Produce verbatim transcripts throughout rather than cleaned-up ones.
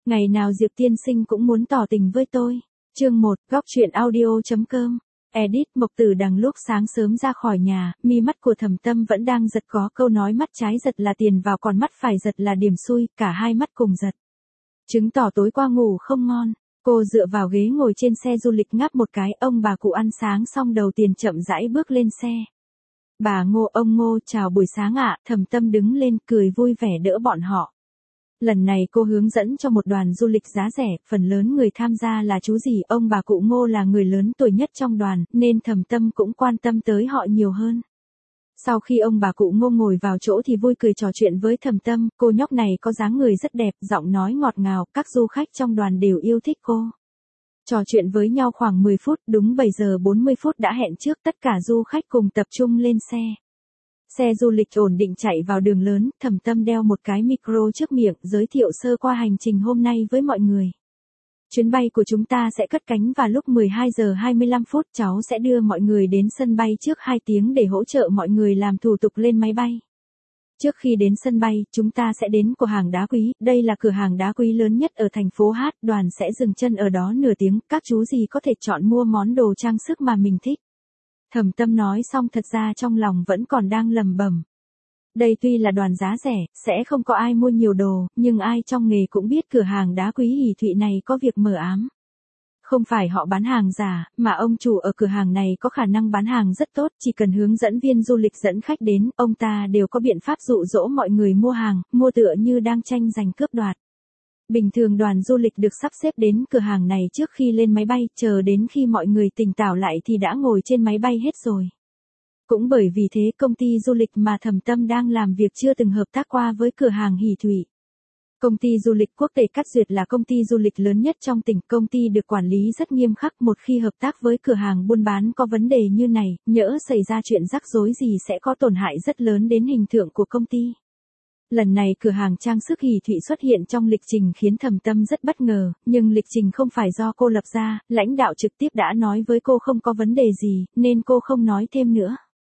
Ngày nào Diệp tiên sinh cũng muốn tỏ tình với tôi. Chương một, góc truyện audio.com. Edit. Mộc Tử Đằng lúc sáng sớm ra khỏi nhà, mi mắt của Thẩm Tâm vẫn đang giật, có câu nói mắt trái giật là tiền vào còn mắt phải giật là điểm xui, cả hai mắt cùng giật. Chứng tỏ tối qua ngủ không ngon. Cô dựa vào ghế ngồi trên xe du lịch ngáp một cái, ông bà cụ ăn sáng xong đầu tiền chậm rãi bước lên xe. Bà Ngô, ông Ngô, chào buổi sáng ạ. Thẩm Tâm đứng lên cười vui vẻ đỡ bọn họ. Lần này cô hướng dẫn cho một đoàn du lịch giá rẻ, phần lớn người tham gia là chú rể, ông bà cụ Ngô là người lớn tuổi nhất trong đoàn, nên Thẩm Tâm cũng quan tâm tới họ nhiều hơn. Sau khi ông bà cụ Ngô ngồi vào chỗ thì vui cười trò chuyện với Thẩm Tâm, cô nhóc này có dáng người rất đẹp, giọng nói ngọt ngào, các du khách trong đoàn đều yêu thích cô. Trò chuyện với nhau khoảng mười phút, đúng bảy giờ bốn mươi phút đã hẹn trước, tất cả du khách cùng tập trung lên xe. Xe du lịch ổn định chạy vào đường lớn, Thẩm Tâm đeo một cái micro trước miệng, giới thiệu sơ qua hành trình hôm nay với mọi người. Chuyến bay của chúng ta sẽ cất cánh vào lúc mười hai giờ hai mươi lăm phút, cháu sẽ đưa mọi người đến sân bay trước hai tiếng để hỗ trợ mọi người làm thủ tục lên máy bay. Trước khi đến sân bay, chúng ta sẽ đến cửa hàng đá quý, đây là cửa hàng đá quý lớn nhất ở thành phố Hát, đoàn sẽ dừng chân ở đó nửa tiếng, các chú gì có thể chọn mua món đồ trang sức mà mình thích. Thẩm Tâm nói xong thật ra trong lòng vẫn còn đang lầm bầm. Đây tuy là đoàn giá rẻ, sẽ không có ai mua nhiều đồ, nhưng ai trong nghề cũng biết cửa hàng đá quý Hỷ Thụy này có việc mờ ám. Không phải họ bán hàng giả, mà ông chủ ở cửa hàng này có khả năng bán hàng rất tốt, chỉ cần hướng dẫn viên du lịch dẫn khách đến, ông ta đều có biện pháp dụ dỗ mọi người mua hàng, mua tựa như đang tranh giành cướp đoạt. Bình thường đoàn du lịch được sắp xếp đến cửa hàng này trước khi lên máy bay, chờ đến khi mọi người tỉnh táo lại thì đã ngồi trên máy bay hết rồi. Cũng bởi vì thế công ty du lịch mà Thẩm Tâm đang làm việc chưa từng hợp tác qua với cửa hàng Hỷ Thụy. Công ty du lịch quốc tế Cát Duyệt là công ty du lịch lớn nhất trong tỉnh, công ty được quản lý rất nghiêm khắc, một khi hợp tác với cửa hàng buôn bán có vấn đề như này, nhỡ xảy ra chuyện rắc rối gì sẽ có tổn hại rất lớn đến hình tượng của công ty. Lần này cửa hàng trang sức Hỷ Thụy xuất hiện trong lịch trình khiến Thẩm Tâm rất bất ngờ, nhưng lịch trình không phải do cô lập ra, lãnh đạo trực tiếp đã nói với cô không có vấn đề gì, nên cô không nói thêm nữa.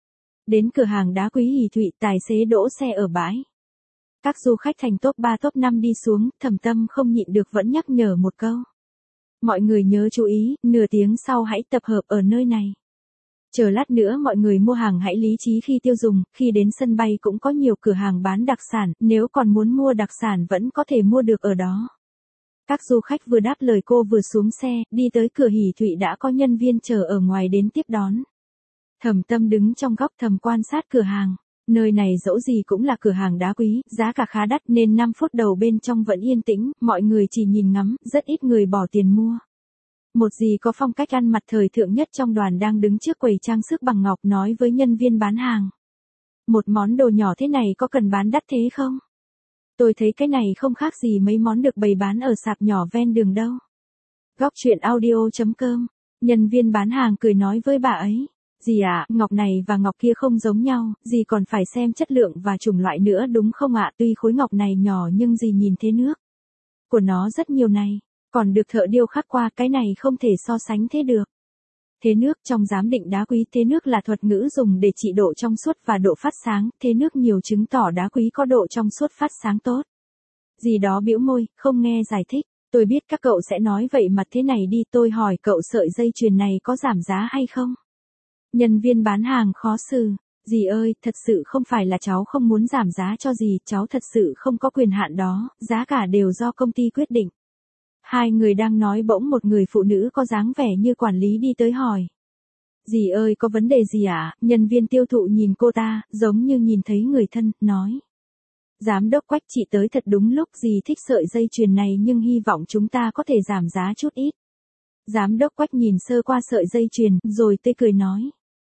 Đến cửa hàng đá quý Hỷ Thụy, tài xế đỗ xe ở bãi. Các du khách thành top ba top năm đi xuống, Thẩm Tâm không nhịn được vẫn nhắc nhở một câu. Mọi người nhớ chú ý, nửa tiếng sau hãy tập hợp ở nơi này. Chờ lát nữa mọi người mua hàng hãy lý trí khi tiêu dùng, khi đến sân bay cũng có nhiều cửa hàng bán đặc sản, nếu còn muốn mua đặc sản vẫn có thể mua được ở đó. Các du khách vừa đáp lời cô vừa xuống xe, đi tới cửa Hỷ Thụy đã có nhân viên chờ ở ngoài đến tiếp đón. Thẩm Tâm đứng trong góc thầm quan sát cửa hàng. Nơi này dẫu gì cũng là cửa hàng đá quý, giá cả khá đắt nên năm phút đầu bên trong vẫn yên tĩnh, mọi người chỉ nhìn ngắm, rất ít người bỏ tiền mua. Một dì có phong cách ăn mặc thời thượng nhất trong đoàn đang đứng trước quầy trang sức bằng ngọc nói với nhân viên bán hàng. Một món đồ nhỏ thế này có cần bán đắt thế không? Tôi thấy cái này không khác gì mấy món được bày bán ở sạp nhỏ ven đường đâu. Góc truyện audio.com. Nhân viên bán hàng cười nói với bà ấy. Dì ạ, ngọc này và ngọc kia không giống nhau, dì còn phải xem chất lượng và chủng loại nữa đúng không ạ? Tuy khối ngọc này nhỏ nhưng dì nhìn thế nước của nó rất nhiều này, còn được thợ điêu khắc qua, cái này không thể so sánh thế được. Thế nước trong giám định đá quý, thế nước là thuật ngữ dùng để trị độ trong suốt và độ phát sáng, thế nước nhiều chứng tỏ đá quý có độ trong suốt phát sáng tốt. Dì đó bĩu môi, không nghe giải thích. Tôi biết các cậu sẽ nói vậy mà thế này đi, tôi hỏi cậu sợi dây chuyền này có giảm giá hay không? Nhân viên bán hàng khó xử. Dì ơi, thật sự không phải là cháu không muốn giảm giá cho dì, cháu thật sự không có quyền hạn đó, giá cả đều do công ty quyết định. Hai người đang nói bỗng một người phụ nữ có dáng vẻ như quản lý đi tới hỏi. Dì ơi, có vấn đề gì ạ? À? Nhân viên tiêu thụ nhìn cô ta, giống như nhìn thấy người thân, nói. Giám đốc Quách, chị tới thật đúng lúc, dì thích sợi dây chuyền này nhưng hy vọng chúng ta có thể giảm giá chút ít. Giám đốc Quách nhìn sơ qua sợi dây chuyền, rồi tươi cười nói.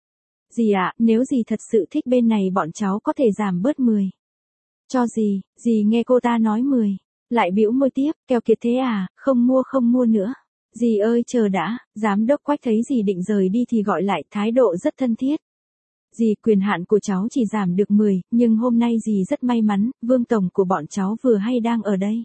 Dì ạ, à, nếu dì thật sự thích bên này bọn cháu có thể giảm bớt mười. Cho dì, dì nghe cô ta nói mười. Lại bĩu môi tiếp, keo kiệt thế à, không mua không mua nữa. Dì ơi chờ đã, giám đốc Quách thấy dì định rời đi thì gọi lại, thái độ rất thân thiết. Dì, quyền hạn của cháu chỉ giảm được mười, nhưng hôm nay dì rất may mắn, Vương Tổng của bọn cháu vừa hay đang ở đây.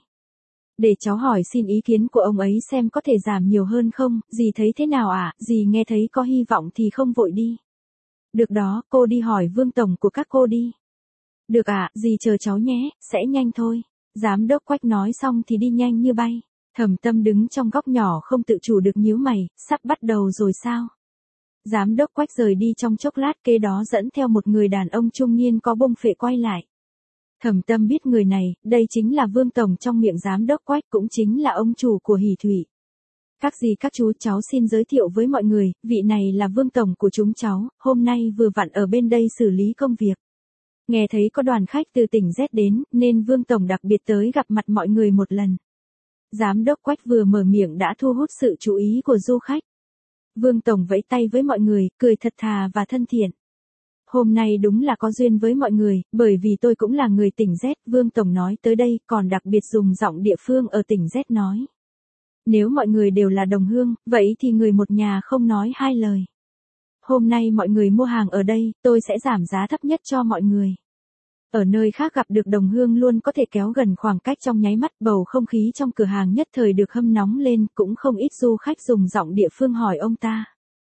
Để cháu hỏi xin ý kiến của ông ấy xem có thể giảm nhiều hơn không, dì thấy thế nào ạ? À? Dì nghe thấy có hy vọng thì không vội đi. Được đó, cô đi hỏi Vương Tổng của các cô đi. Được ạ, à, dì chờ cháu nhé, sẽ nhanh thôi. Giám đốc Quách nói xong thì đi nhanh như bay. Thẩm Tâm đứng trong góc nhỏ không tự chủ được nhíu mày, sắp bắt đầu rồi sao? Giám đốc Quách rời đi trong chốc lát, kế đó dẫn theo một người đàn ông trung niên có bông phệ quay lại. Thẩm Tâm biết người này, đây chính là Vương Tổng trong miệng giám đốc Quách, cũng chính là ông chủ của Hỷ Thủy. Các dì các chú, cháu xin giới thiệu với mọi người, vị này là Vương Tổng của chúng cháu, hôm nay vừa vặn ở bên đây xử lý công việc. Nghe thấy có đoàn khách từ tỉnh Z đến, nên Vương Tổng đặc biệt tới gặp mặt mọi người một lần. Giám đốc Quách vừa mở miệng đã thu hút sự chú ý của du khách. Vương Tổng vẫy tay với mọi người, cười thật thà và thân thiện. Hôm nay đúng là có duyên với mọi người, bởi vì tôi cũng là người tỉnh Z, Vương Tổng nói tới đây, còn đặc biệt dùng giọng địa phương ở tỉnh Z nói. Nếu mọi người đều là đồng hương, vậy thì người một nhà không nói hai lời. Hôm nay mọi người mua hàng ở đây, tôi sẽ giảm giá thấp nhất cho mọi người. Ở nơi khác gặp được đồng hương luôn có thể kéo gần khoảng cách trong nháy mắt, bầu không khí trong cửa hàng nhất thời được hâm nóng lên, cũng không ít du khách dùng giọng địa phương hỏi ông ta.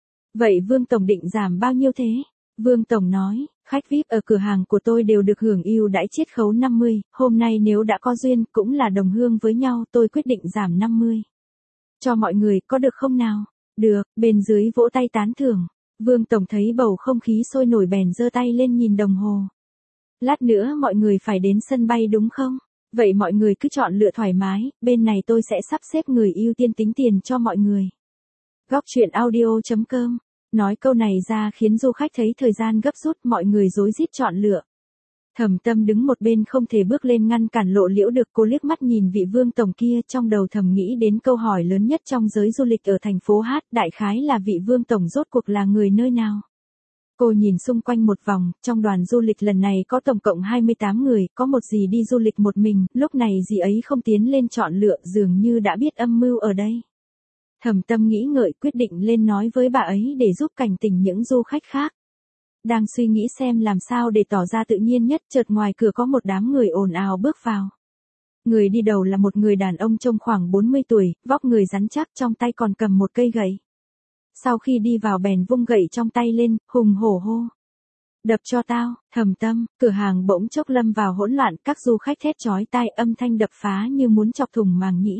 Vậy Vương Tổng định giảm bao nhiêu thế? Vương Tổng nói, khách vi ai pi ở cửa hàng của tôi đều được hưởng ưu đãi chiết khấu năm mươi, hôm nay nếu đã có duyên, cũng là đồng hương với nhau, tôi quyết định giảm năm mươi. Cho mọi người, có được không nào? Được, bên dưới vỗ tay tán thưởng. Vương Tổng thấy bầu không khí sôi nổi bèn giơ tay lên nhìn đồng hồ. Lát nữa mọi người phải đến sân bay đúng không? Vậy mọi người cứ chọn lựa thoải mái, bên này tôi sẽ sắp xếp người ưu tiên tính tiền cho mọi người. Góc truyện audio chấm com. Nói câu này ra khiến du khách thấy thời gian gấp rút, mọi người rối rít chọn lựa. Thẩm Tâm đứng một bên không thể bước lên ngăn cản lộ liễu được, cô liếc mắt nhìn vị Vương Tổng kia, trong đầu thầm nghĩ đến câu hỏi lớn nhất trong giới du lịch ở thành phố Hát, đại khái là vị Vương Tổng rốt cuộc là người nơi nào. Cô nhìn xung quanh một vòng, trong đoàn du lịch lần này có tổng cộng hai mươi tám người, có một dì đi du lịch một mình, lúc này dì ấy không tiến lên chọn lựa, dường như đã biết âm mưu ở đây. Thẩm Tâm nghĩ ngợi, quyết định lên nói với bà ấy để giúp cảnh tỉnh những du khách khác. Đang suy nghĩ xem làm sao để tỏ ra tự nhiên nhất, chợt ngoài cửa có một đám người ồn ào bước vào. Người đi đầu là một người đàn ông trông khoảng bốn mươi tuổi, vóc người rắn chắc, trong tay còn cầm một cây gậy. Sau khi đi vào bèn vung gậy trong tay lên, hùng hổ hô. Đập cho tao. Thẩm Tâm, cửa hàng bỗng chốc lâm vào hỗn loạn, các du khách thét chói tai, âm thanh đập phá như muốn chọc thủng màng nhĩ.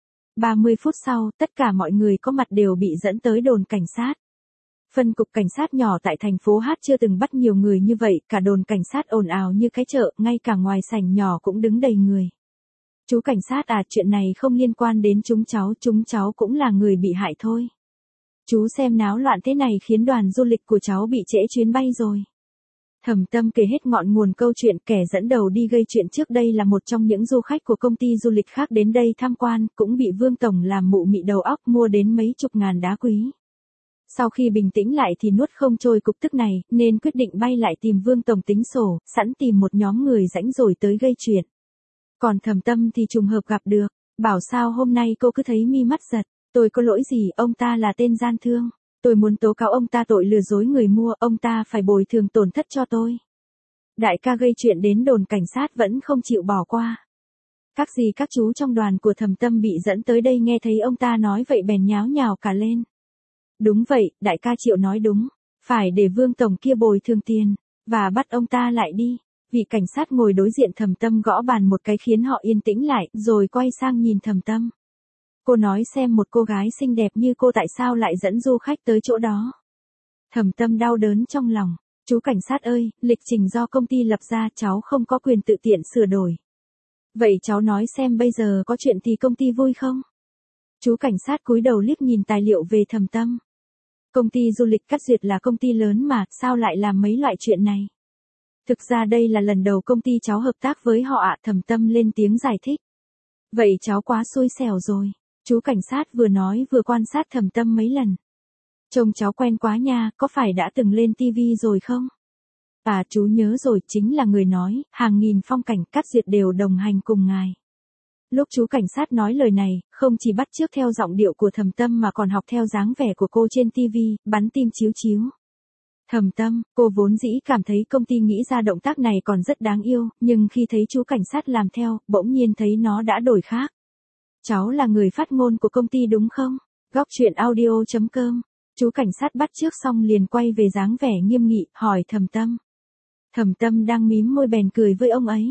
ba mươi phút sau, tất cả mọi người có mặt đều bị dẫn tới đồn cảnh sát. Phân cục cảnh sát nhỏ tại thành phố Hát chưa từng bắt nhiều người như vậy, cả đồn cảnh sát ồn ào như cái chợ, ngay cả ngoài sảnh nhỏ cũng đứng đầy người. Chú cảnh sát à, chuyện này không liên quan đến chúng cháu, chúng cháu cũng là người bị hại thôi. Chú xem náo loạn thế này khiến đoàn du lịch của cháu bị trễ chuyến bay rồi. Thẩm Tâm kể hết ngọn nguồn câu chuyện, kẻ dẫn đầu đi gây chuyện trước đây là một trong những du khách của công ty du lịch khác đến đây tham quan, cũng bị Vương Tổng làm mụ mị đầu óc mua đến mấy chục ngàn đá quý. Sau khi bình tĩnh lại thì nuốt không trôi cục tức này, nên quyết định bay lại tìm Vương Tổng tính sổ, sẵn tìm một nhóm người rãnh rồi tới gây chuyện. Còn Thẩm Tâm thì trùng hợp gặp được, bảo sao hôm nay cô cứ thấy mi mắt giật, tôi có lỗi gì, ông ta là tên gian thương. Tôi muốn tố cáo ông ta tội lừa dối người mua, ông ta phải bồi thường tổn thất cho tôi. Đại ca gây chuyện đến đồn cảnh sát vẫn không chịu bỏ qua. Các dì các chú trong đoàn của Thẩm Tâm bị dẫn tới đây nghe thấy ông ta nói vậy bèn nháo nhào cả lên. Đúng vậy, đại ca Triệu nói đúng, phải để Vương Tổng kia bồi thường tiền, và bắt ông ta lại đi. Vị cảnh sát ngồi đối diện Thẩm Tâm gõ bàn một cái khiến họ yên tĩnh lại, rồi quay sang nhìn Thẩm Tâm. Cô nói xem một cô gái xinh đẹp như cô tại sao lại dẫn du khách tới chỗ đó. Thẩm Tâm đau đớn trong lòng. Chú cảnh sát ơi, lịch trình do công ty lập ra, cháu không có quyền tự tiện sửa đổi. Vậy cháu nói xem bây giờ có chuyện thì công ty vui không? Chú cảnh sát cúi đầu liếc nhìn tài liệu về Thẩm Tâm. Công ty du lịch Cát Duyệt là công ty lớn mà, sao lại làm mấy loại chuyện này? Thực ra đây là lần đầu công ty cháu hợp tác với họ ạ, Thẩm Tâm lên tiếng giải thích. Vậy cháu quá xui xẻo rồi. Chú cảnh sát vừa nói vừa quan sát Thẩm Tâm mấy lần. Trông cháu quen quá nha, có phải đã từng lên tivi rồi không? À, chú nhớ rồi, chính là người nói, hàng nghìn phong cảnh Cát Duyệt đều đồng hành cùng ngài. Lúc chú cảnh sát nói lời này, không chỉ bắt chước theo giọng điệu của Thẩm Tâm mà còn học theo dáng vẻ của cô trên tivi, bắn tim chíu chíu. Thẩm Tâm, cô vốn dĩ cảm thấy công ty nghĩ ra động tác này còn rất đáng yêu, nhưng khi thấy chú cảnh sát làm theo, bỗng nhiên thấy nó đã đổi khác. Cháu là người phát ngôn của công ty đúng không? Góc truyện audio chấm com. Chú cảnh sát bắt chước xong liền quay về dáng vẻ nghiêm nghị, hỏi Thẩm Tâm. Thẩm Tâm đang mím môi bèn cười với ông ấy.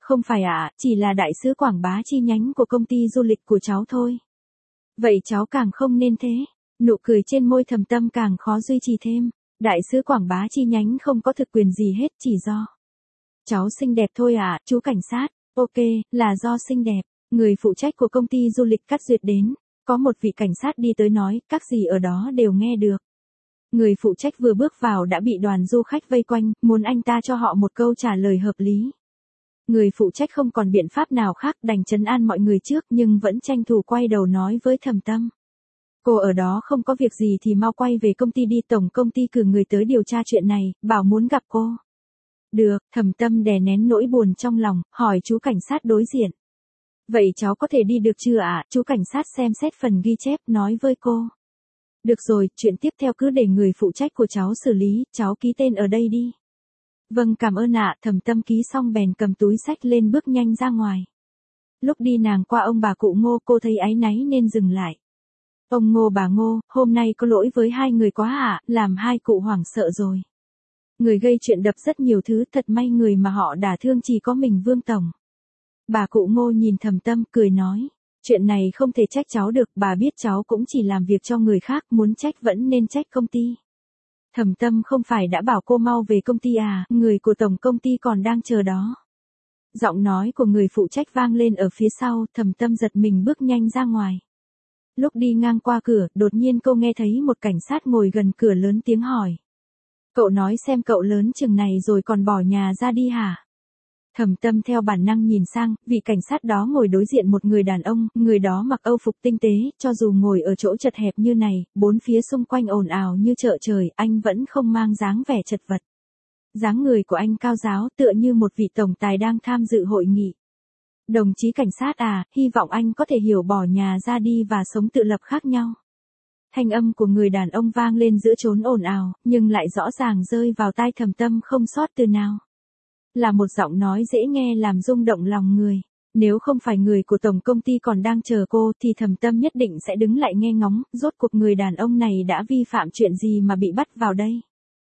Không phải ạ, chỉ là đại sứ quảng bá chi nhánh của công ty du lịch của cháu thôi. Vậy cháu càng không nên thế. Nụ cười trên môi Thẩm Tâm càng khó duy trì thêm. Đại sứ quảng bá chi nhánh không có thực quyền gì hết, chỉ do cháu xinh đẹp thôi ạ, chú cảnh sát. Ok, là do xinh đẹp. Người phụ trách của công ty du lịch cắt duyệt đến. Có một vị cảnh sát đi tới nói, các gì ở đó đều nghe được. Người phụ trách vừa bước vào đã bị đoàn du khách vây quanh, muốn anh ta cho họ một câu trả lời hợp lý. Người phụ trách không còn biện pháp nào khác đành trấn an mọi người trước nhưng vẫn tranh thủ quay đầu nói với Thẩm Tâm. Cô ở đó không có việc gì thì mau quay về công ty đi, tổng công ty cử người tới điều tra chuyện này, bảo muốn gặp cô. Được, Thẩm Tâm đè nén nỗi buồn trong lòng, hỏi chú cảnh sát đối diện. Vậy cháu có thể đi được chưa ạ? Chú cảnh sát xem xét phần ghi chép nói với cô. Được rồi, chuyện tiếp theo cứ để người phụ trách của cháu xử lý, cháu ký tên ở đây đi. Vâng cảm ơn ạ, Thẩm Tâm ký xong bèn cầm túi xách lên bước nhanh ra ngoài. Lúc đi nàng qua ông bà cụ Ngô, cô thấy áy náy nên dừng lại. Ông Ngô bà Ngô, hôm nay có lỗi với hai người quá ạ, làm hai cụ hoảng sợ rồi. Người gây chuyện đập rất nhiều thứ, thật may người mà họ đả thương chỉ có mình Vương Tổng. Bà cụ Ngô nhìn Thẩm Tâm cười nói, chuyện này không thể trách cháu được, bà biết cháu cũng chỉ làm việc cho người khác, muốn trách vẫn nên trách công ty. Thẩm Tâm không phải đã bảo cô mau về công ty à, người của tổng công ty còn đang chờ đó. Giọng nói của người phụ trách vang lên ở phía sau, Thẩm Tâm giật mình bước nhanh ra ngoài. Lúc đi ngang qua cửa, đột nhiên cô nghe thấy một cảnh sát ngồi gần cửa lớn tiếng hỏi. Cậu nói xem cậu lớn chừng này rồi còn bỏ nhà ra đi hả? Thẩm Tâm theo bản năng nhìn sang, vị cảnh sát đó ngồi đối diện một người đàn ông, người đó mặc âu phục tinh tế, cho dù ngồi ở chỗ chật hẹp như này, bốn phía xung quanh ồn ào như chợ trời, anh vẫn không mang dáng vẻ chật vật. Dáng người của anh cao ráo tựa như một vị tổng tài đang tham dự hội nghị. Đồng chí cảnh sát à, hy vọng anh có thể hiểu bỏ nhà ra đi và sống tự lập khác nhau. Thanh âm của người đàn ông vang lên giữa chốn ồn ào, nhưng lại rõ ràng rơi vào tai Thẩm Tâm không sót từ nào. Là một giọng nói dễ nghe làm rung động lòng người. Nếu không phải người của tổng công ty còn đang chờ cô thì Thẩm Tâm nhất định sẽ đứng lại nghe ngóng, rốt cuộc người đàn ông này đã vi phạm chuyện gì mà bị bắt vào đây.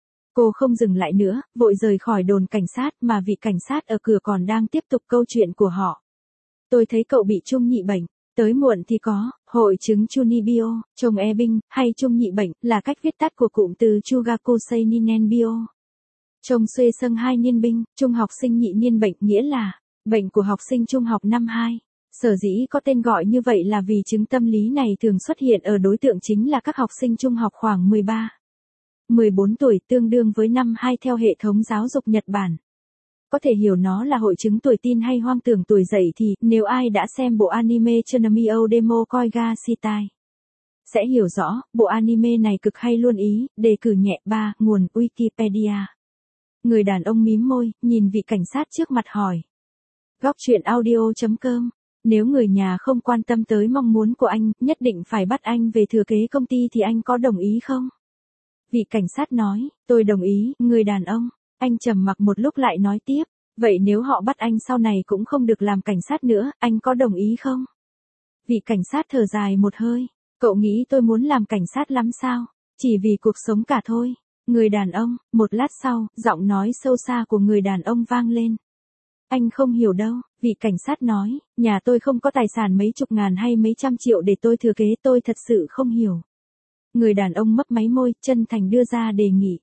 Cô không dừng lại nữa, vội rời khỏi đồn cảnh sát mà vị cảnh sát ở cửa còn đang tiếp tục câu chuyện của họ. Tôi thấy cậu bị trung nhị bệnh, tới muộn thì có, hội chứng Chunibyo, chồng e binh, hay trung nhị bệnh, là cách viết tắt của cụm từ Chugaku Seininen Bio. Chồng xuê sâng hai niên binh, trung học sinh nhị niên bệnh nghĩa là bệnh của học sinh trung học năm hai. Sở dĩ có tên gọi như vậy là vì chứng tâm lý này thường xuất hiện ở đối tượng chính là các học sinh trung học khoảng mười ba, mười bốn tuổi, tương đương với năm hai theo hệ thống giáo dục Nhật Bản. Có thể hiểu nó là hội chứng tuổi teen hay hoang tưởng tuổi dậy thì, nếu ai đã xem bộ anime Chunamyo Demo Koiga Shitai, sẽ hiểu rõ, bộ anime này cực hay luôn ý, đề cử nhẹ. Ba, nguồn Wikipedia. Người đàn ông mím môi, nhìn vị cảnh sát trước mặt hỏi. Góc truyện audio chấm com. Nếu người nhà không quan tâm tới mong muốn của anh, nhất định phải bắt anh về thừa kế công ty thì anh có đồng ý không? Vị cảnh sát nói, tôi đồng ý. Người đàn ông, anh trầm mặc một lúc lại nói tiếp, vậy nếu họ bắt anh sau này cũng không được làm cảnh sát nữa, anh có đồng ý không? Vị cảnh sát thở dài một hơi, cậu nghĩ tôi muốn làm cảnh sát lắm sao? Chỉ vì cuộc sống cả thôi. Người đàn ông, một lát sau, giọng nói sâu xa của người đàn ông vang lên. Anh không hiểu đâu, vị cảnh sát nói, nhà tôi không có tài sản mấy chục ngàn hay mấy trăm triệu để tôi thừa kế, tôi thật sự không hiểu. Người đàn ông mấp máy môi, chân thành đưa ra đề nghị.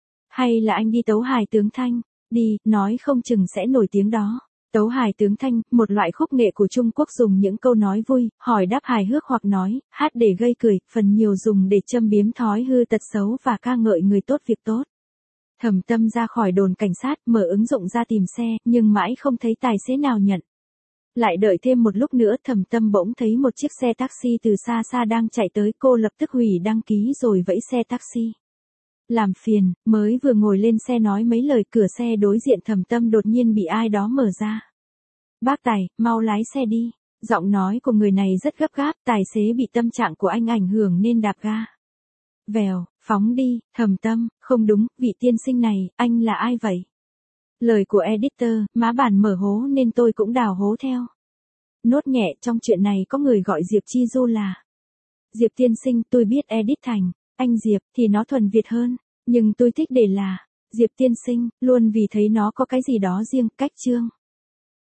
Hay là anh đi tấu hài tướng Thanh, đi, nói không chừng sẽ nổi tiếng đó. Tấu hài tướng Thanh, một loại khúc nghệ của Trung Quốc dùng những câu nói vui, hỏi đáp hài hước hoặc nói, hát để gây cười, phần nhiều dùng để châm biếm thói hư tật xấu và ca ngợi người tốt việc tốt. Thẩm Tâm ra khỏi đồn cảnh sát, mở ứng dụng ra tìm xe, nhưng mãi không thấy tài xế nào nhận. Lại đợi thêm một lúc nữa, Thẩm Tâm bỗng thấy một chiếc xe taxi từ xa xa đang chạy tới, cô lập tức hủy đăng ký rồi vẫy xe taxi. Làm phiền, mới vừa ngồi lên xe nói mấy lời, cửa xe đối diện Thẩm Tâm đột nhiên bị ai đó mở ra. Bác tài, mau lái xe đi. Giọng nói của người này rất gấp gáp, tài xế bị tâm trạng của anh ảnh hưởng nên đạp ga. Vèo, phóng đi. Thẩm Tâm, không đúng, vị tiên sinh này, anh là ai vậy? Lời của editor, má bàn mở hố nên tôi cũng đào hố theo. Nốt nhẹ, trong chuyện này có người gọi Diệp Chi Du là Diệp tiên sinh, tôi biết edit thành anh Diệp thì nó thuần Việt hơn, nhưng tôi thích để là Diệp tiên sinh, luôn vì thấy nó có cái gì đó riêng, cách chương.